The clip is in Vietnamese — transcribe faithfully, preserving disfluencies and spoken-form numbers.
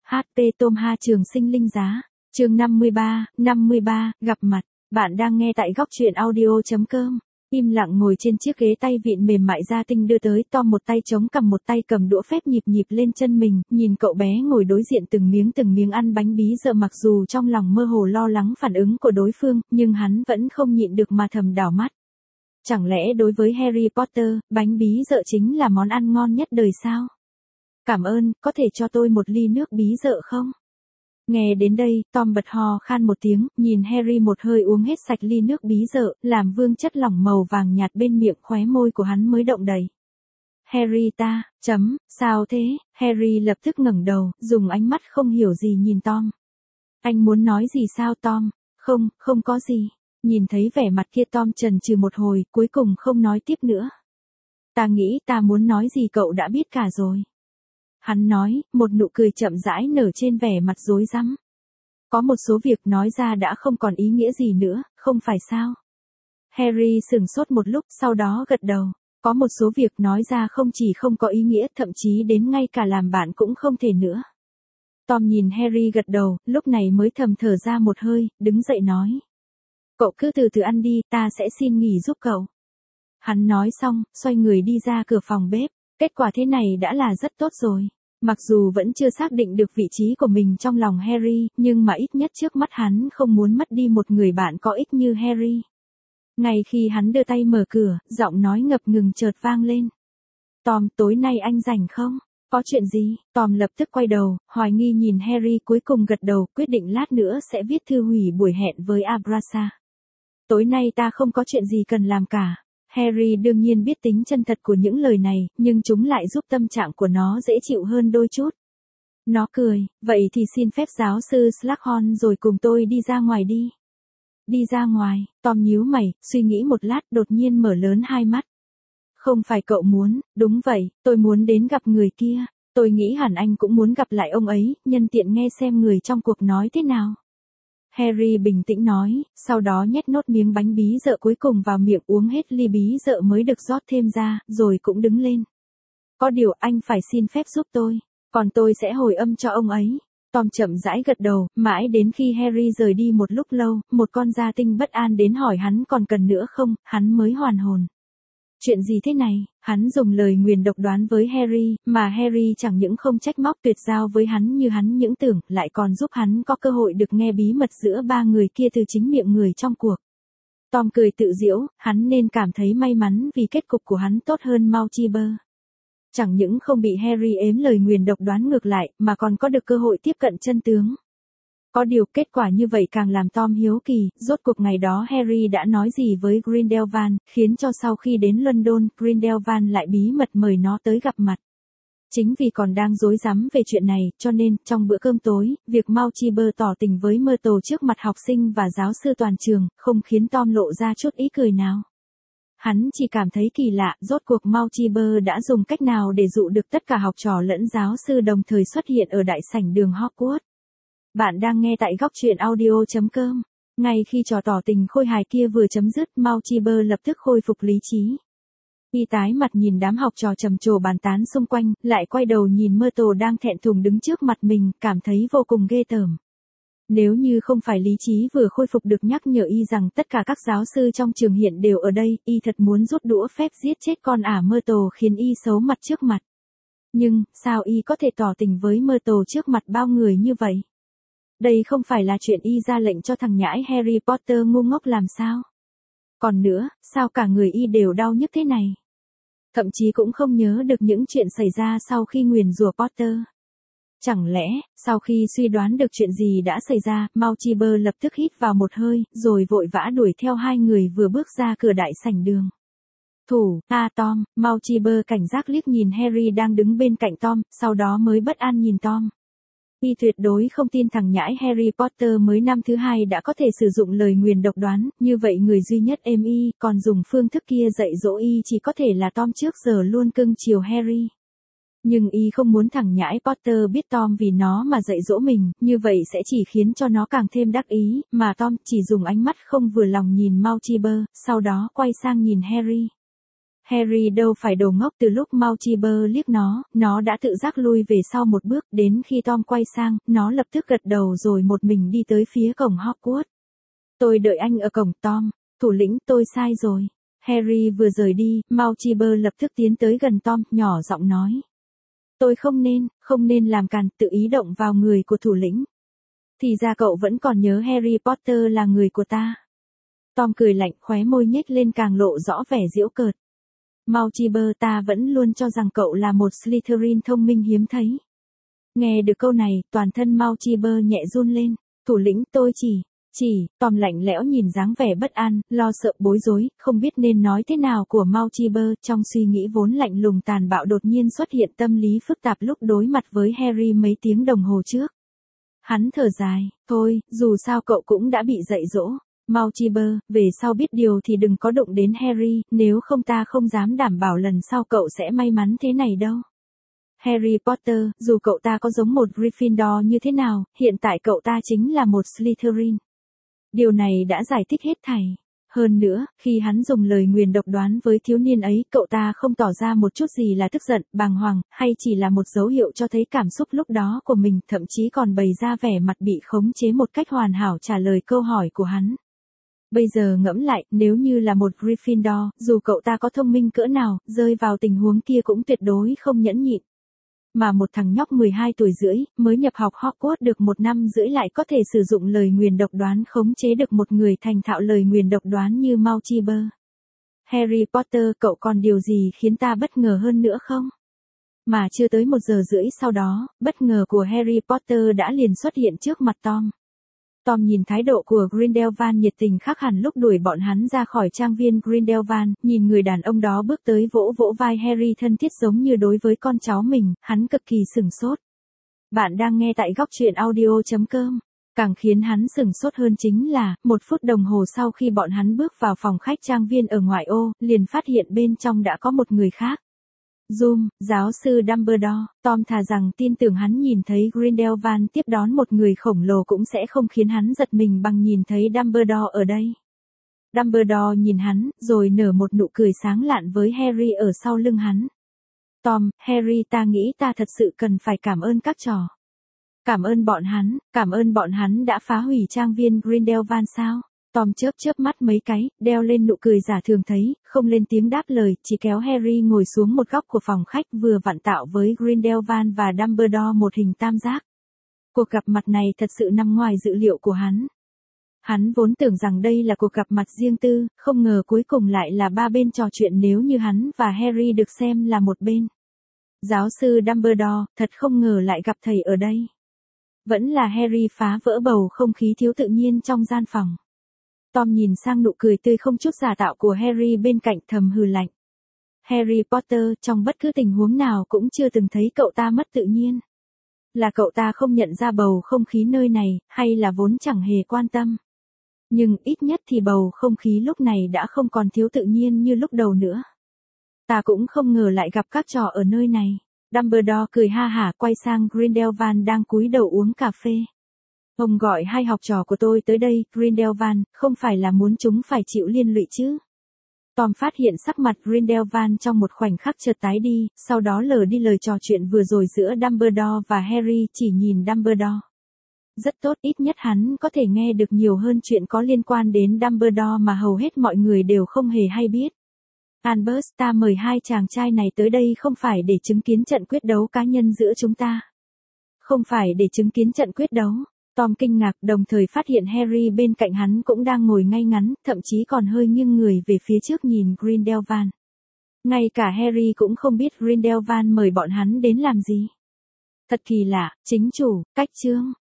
hát pê Tom Ha Trường Sinh Linh Giá. Chương năm mươi ba, năm mươi ba, gặp mặt. Bạn đang nghe tại góc truyện audio.com. Im lặng ngồi trên chiếc ghế tay vịn mềm mại da tinh đưa tới, Tom một tay chống cằm một tay cầm đũa phép nhịp nhịp lên chân mình, nhìn cậu bé ngồi đối diện từng miếng từng miếng ăn bánh bí dợ, mặc dù trong lòng mơ hồ lo lắng phản ứng của đối phương, nhưng hắn vẫn không nhịn được mà thầm đảo mắt. Chẳng lẽ đối với Harry Potter, bánh bí dợ chính là món ăn ngon nhất đời sao? Cảm ơn, có thể cho tôi một ly nước bí dợ không? Nghe đến đây, Tom bật ho khan một tiếng, nhìn Harry một hơi uống hết sạch ly nước bí dợ, làm vương chất lỏng màu vàng nhạt bên miệng khóe môi của hắn mới động đầy. Harry ta, chấm, sao thế? Harry lập tức ngẩng đầu, dùng ánh mắt không hiểu gì nhìn Tom. Anh muốn nói gì sao Tom? Không, không có gì. Nhìn thấy vẻ mặt kia Tom chần chừ một hồi, cuối cùng không nói tiếp nữa. Ta nghĩ ta muốn nói gì cậu đã biết cả rồi. Hắn nói, một nụ cười chậm rãi nở trên vẻ mặt rối rắm. Có một số việc nói ra đã không còn ý nghĩa gì nữa, không phải sao? Harry sửng sốt một lúc, sau đó gật đầu. Có một số việc nói ra không chỉ không có ý nghĩa, thậm chí đến ngay cả làm bạn cũng không thể nữa. Tom nhìn Harry gật đầu, lúc này mới thầm thở ra một hơi, đứng dậy nói. Cậu cứ từ từ ăn đi, ta sẽ xin nghỉ giúp cậu. Hắn nói xong, xoay người đi ra cửa phòng bếp. Kết quả thế này đã là rất tốt rồi. Mặc dù vẫn chưa xác định được vị trí của mình trong lòng Harry, nhưng mà ít nhất trước mắt hắn không muốn mất đi một người bạn có ích như Harry. Ngay khi hắn đưa tay mở cửa, giọng nói ngập ngừng chợt vang lên. Tom, tối nay anh rảnh không? Có chuyện gì? Tom lập tức quay đầu, hoài nghi nhìn Harry, cuối cùng gật đầu, quyết định lát nữa sẽ viết thư hủy buổi hẹn với Abrasa. Tối nay ta không có chuyện gì cần làm cả. Harry đương nhiên biết tính chân thật của những lời này, nhưng chúng lại giúp tâm trạng của nó dễ chịu hơn đôi chút. Nó cười, vậy thì xin phép giáo sư Slughorn rồi cùng tôi đi ra ngoài đi. Đi ra ngoài, Tom nhíu mày, suy nghĩ một lát, đột nhiên mở lớn hai mắt. Không phải cậu muốn, đúng vậy, tôi muốn đến gặp người kia. Tôi nghĩ hẳn anh cũng muốn gặp lại ông ấy, nhân tiện nghe xem người trong cuộc nói thế nào. Harry bình tĩnh nói, sau đó nhét nốt miếng bánh bí dợ cuối cùng vào miệng, uống hết ly bí dợ mới được rót thêm ra, rồi cũng đứng lên. Có điều anh phải xin phép giúp tôi, còn tôi sẽ hồi âm cho ông ấy. Tom chậm rãi gật đầu, mãi đến khi Harry rời đi một lúc lâu, một con gia tinh bất an đến hỏi hắn còn cần nữa không, hắn mới hoàn hồn. Chuyện gì thế này? Hắn dùng lời nguyền độc đoán với Harry, mà Harry chẳng những không trách móc tuyệt giao với hắn như hắn những tưởng, lại còn giúp hắn có cơ hội được nghe bí mật giữa ba người kia từ chính miệng người trong cuộc. Tom cười tự giễu, hắn nên cảm thấy may mắn vì kết cục của hắn tốt hơn Mouchiber. Chẳng những không bị Harry ếm lời nguyền độc đoán ngược lại, mà còn có được cơ hội tiếp cận chân tướng. Có điều kết quả như vậy càng làm Tom hiếu kỳ, rốt cuộc ngày đó Harry đã nói gì với Grindelwald, khiến cho sau khi đến London, Grindelwald lại bí mật mời nó tới gặp mặt. Chính vì còn đang rối rắm về chuyện này, cho nên, trong bữa cơm tối, việc Mouchiber tỏ tình với Myrtle trước mặt học sinh và giáo sư toàn trường, không khiến Tom lộ ra chút ý cười nào. Hắn chỉ cảm thấy kỳ lạ, rốt cuộc Mouchiber đã dùng cách nào để dụ được tất cả học trò lẫn giáo sư đồng thời xuất hiện ở đại sảnh đường Hogwarts. Bạn đang nghe tại góc truyện audio.com. Ngay khi trò tỏ tình khôi hài kia vừa chấm dứt, Mouchiber lập tức khôi phục lý trí. Y tái mặt nhìn đám học trò trầm trồ bàn tán xung quanh, lại quay đầu nhìn Myrtle đang thẹn thùng đứng trước mặt mình, cảm thấy vô cùng ghê tởm. Nếu như không phải lý trí vừa khôi phục được nhắc nhở y rằng tất cả các giáo sư trong trường hiện đều ở đây, y thật muốn rút đũa phép giết chết con ả Myrtle khiến y xấu mặt trước mặt. Nhưng, sao y có thể tỏ tình với Myrtle trước mặt bao người như vậy? Đây không phải là chuyện y ra lệnh cho thằng nhãi Harry Potter ngu ngốc làm sao? Còn nữa, sao cả người y đều đau nhức thế này? Thậm chí cũng không nhớ được những chuyện xảy ra sau khi nguyền rủa Potter. Chẳng lẽ, sau khi suy đoán được chuyện gì đã xảy ra, Mouchiber lập tức hít vào một hơi, rồi vội vã đuổi theo hai người vừa bước ra cửa đại sảnh đường. Thủ, a Tom, Mouchiber cảnh giác liếc nhìn Harry đang đứng bên cạnh Tom, sau đó mới bất an nhìn Tom. Y tuyệt đối không tin thằng nhãi Harry Potter mới năm thứ hai đã có thể sử dụng lời nguyền độc đoán, như vậy người duy nhất êm y, còn dùng phương thức kia dạy dỗ y chỉ có thể là Tom trước giờ luôn cưng chiều Harry. Nhưng y không muốn thằng nhãi Potter biết Tom vì nó mà dạy dỗ mình, như vậy sẽ chỉ khiến cho nó càng thêm đắc ý, mà Tom chỉ dùng ánh mắt không vừa lòng nhìn Mouchiber, sau đó quay sang nhìn Harry. Harry đâu phải đồ ngốc, từ lúc Multiver liếc nó, nó đã tự giác lui về sau một bước, đến khi Tom quay sang, nó lập tức gật đầu rồi một mình đi tới phía cổng Hogwarts. Tôi đợi anh ở cổng. Tom, thủ lĩnh, tôi sai rồi. Harry vừa rời đi, Multiver lập tức tiến tới gần Tom, nhỏ giọng nói. Tôi không nên, không nên làm càn, tự ý động vào người của thủ lĩnh. Thì ra cậu vẫn còn nhớ Harry Potter là người của ta. Tom cười lạnh, khóe môi nhếch lên càng lộ rõ vẻ giễu cợt. Multiver, ta vẫn luôn cho rằng cậu là một Slytherin thông minh hiếm thấy. Nghe được câu này, toàn thân Multiver nhẹ run lên. Thủ lĩnh, tôi chỉ, chỉ, Tom lạnh lẽo nhìn dáng vẻ bất an, lo sợ bối rối, không biết nên nói thế nào của Multiver. Trong suy nghĩ vốn lạnh lùng tàn bạo đột nhiên xuất hiện tâm lý phức tạp lúc đối mặt với Harry mấy tiếng đồng hồ trước. Hắn thở dài, thôi, dù sao cậu cũng đã bị dạy dỗ. Multiver, về sau biết điều thì đừng có động đến Harry, nếu không ta không dám đảm bảo lần sau cậu sẽ may mắn thế này đâu. Harry Potter, dù cậu ta có giống một Gryffindor như thế nào, hiện tại cậu ta chính là một Slytherin. Điều này đã giải thích hết thảy. Hơn nữa, khi hắn dùng lời nguyền độc đoán với thiếu niên ấy, cậu ta không tỏ ra một chút gì là tức giận, bàng hoàng, hay chỉ là một dấu hiệu cho thấy cảm xúc lúc đó của mình, thậm chí còn bày ra vẻ mặt bị khống chế một cách hoàn hảo trả lời câu hỏi của hắn. Bây giờ ngẫm lại, nếu như là một Gryffindor, dù cậu ta có thông minh cỡ nào, rơi vào tình huống kia cũng tuyệt đối không nhẫn nhịn. Mà một thằng nhóc mười hai tuổi rưỡi, mới nhập học Hogwarts được một năm rưỡi lại có thể sử dụng lời nguyền độc đoán khống chế được một người thành thạo lời nguyền độc đoán như Multiver. Harry Potter, cậu còn điều gì khiến ta bất ngờ hơn nữa không? Mà chưa tới một giờ rưỡi sau đó, bất ngờ của Harry Potter đã liền xuất hiện trước mặt Tom. Tom nhìn thái độ của Grindelwald nhiệt tình khác hẳn lúc đuổi bọn hắn ra khỏi trang viên Grindelwald, nhìn người đàn ông đó bước tới vỗ vỗ vai Harry thân thiết giống như đối với con cháu mình, hắn cực kỳ sửng sốt. Bạn đang nghe tại góc truyện audio chấm com. Càng khiến hắn sửng sốt hơn chính là, một phút đồng hồ sau khi bọn hắn bước vào phòng khách trang viên ở ngoại ô, liền phát hiện bên trong đã có một người khác. Zoom, giáo sư Dumbledore. Tom thà rằng tin tưởng hắn nhìn thấy Grindelwald tiếp đón một người khổng lồ cũng sẽ không khiến hắn giật mình bằng nhìn thấy Dumbledore ở đây. Dumbledore nhìn hắn, rồi nở một nụ cười sáng lạn với Harry ở sau lưng hắn. Tom, Harry, ta nghĩ ta thật sự cần phải cảm ơn các trò. Cảm ơn bọn hắn, cảm ơn bọn hắn đã phá hủy trang viên Grindelwald sao? Tom chớp chớp mắt mấy cái, đeo lên nụ cười giả thường thấy, không lên tiếng đáp lời, chỉ kéo Harry ngồi xuống một góc của phòng khách vừa vặn tạo với Grindelwald và Dumbledore một hình tam giác. Cuộc gặp mặt này thật sự nằm ngoài dự liệu của hắn. Hắn vốn tưởng rằng đây là cuộc gặp mặt riêng tư, không ngờ cuối cùng lại là ba bên trò chuyện nếu như hắn và Harry được xem là một bên. Giáo sư Dumbledore, thật không ngờ lại gặp thầy ở đây. Vẫn là Harry phá vỡ bầu không khí thiếu tự nhiên trong gian phòng. Tom nhìn sang nụ cười tươi không chút giả tạo của Harry bên cạnh thầm hừ lạnh. Harry Potter, trong bất cứ tình huống nào cũng chưa từng thấy cậu ta mất tự nhiên. Là cậu ta không nhận ra bầu không khí nơi này, hay là vốn chẳng hề quan tâm. Nhưng ít nhất thì bầu không khí lúc này đã không còn thiếu tự nhiên như lúc đầu nữa. Ta cũng không ngờ lại gặp các trò ở nơi này. Dumbledore cười ha hả quay sang Grindelwald đang cúi đầu uống cà phê. Ông gọi hai học trò của tôi tới đây, Grindelwald, không phải là muốn chúng phải chịu liên lụy chứ. Tom phát hiện sắc mặt Grindelwald trong một khoảnh khắc chợt tái đi, sau đó lờ đi lời trò chuyện vừa rồi giữa Dumbledore và Harry, chỉ nhìn Dumbledore. Rất tốt, ít nhất hắn có thể nghe được nhiều hơn chuyện có liên quan đến Dumbledore mà hầu hết mọi người đều không hề hay biết. Albus, ta mời hai chàng trai này tới đây không phải để chứng kiến trận quyết đấu cá nhân giữa chúng ta. Không phải để chứng kiến trận quyết đấu. Tom kinh ngạc, đồng thời phát hiện Harry bên cạnh hắn cũng đang ngồi ngay ngắn, thậm chí còn hơi nghiêng người về phía trước nhìn Grindelwald. Ngay cả Harry cũng không biết Grindelwald mời bọn hắn đến làm gì. Thật kỳ lạ, chính chủ, cách chương.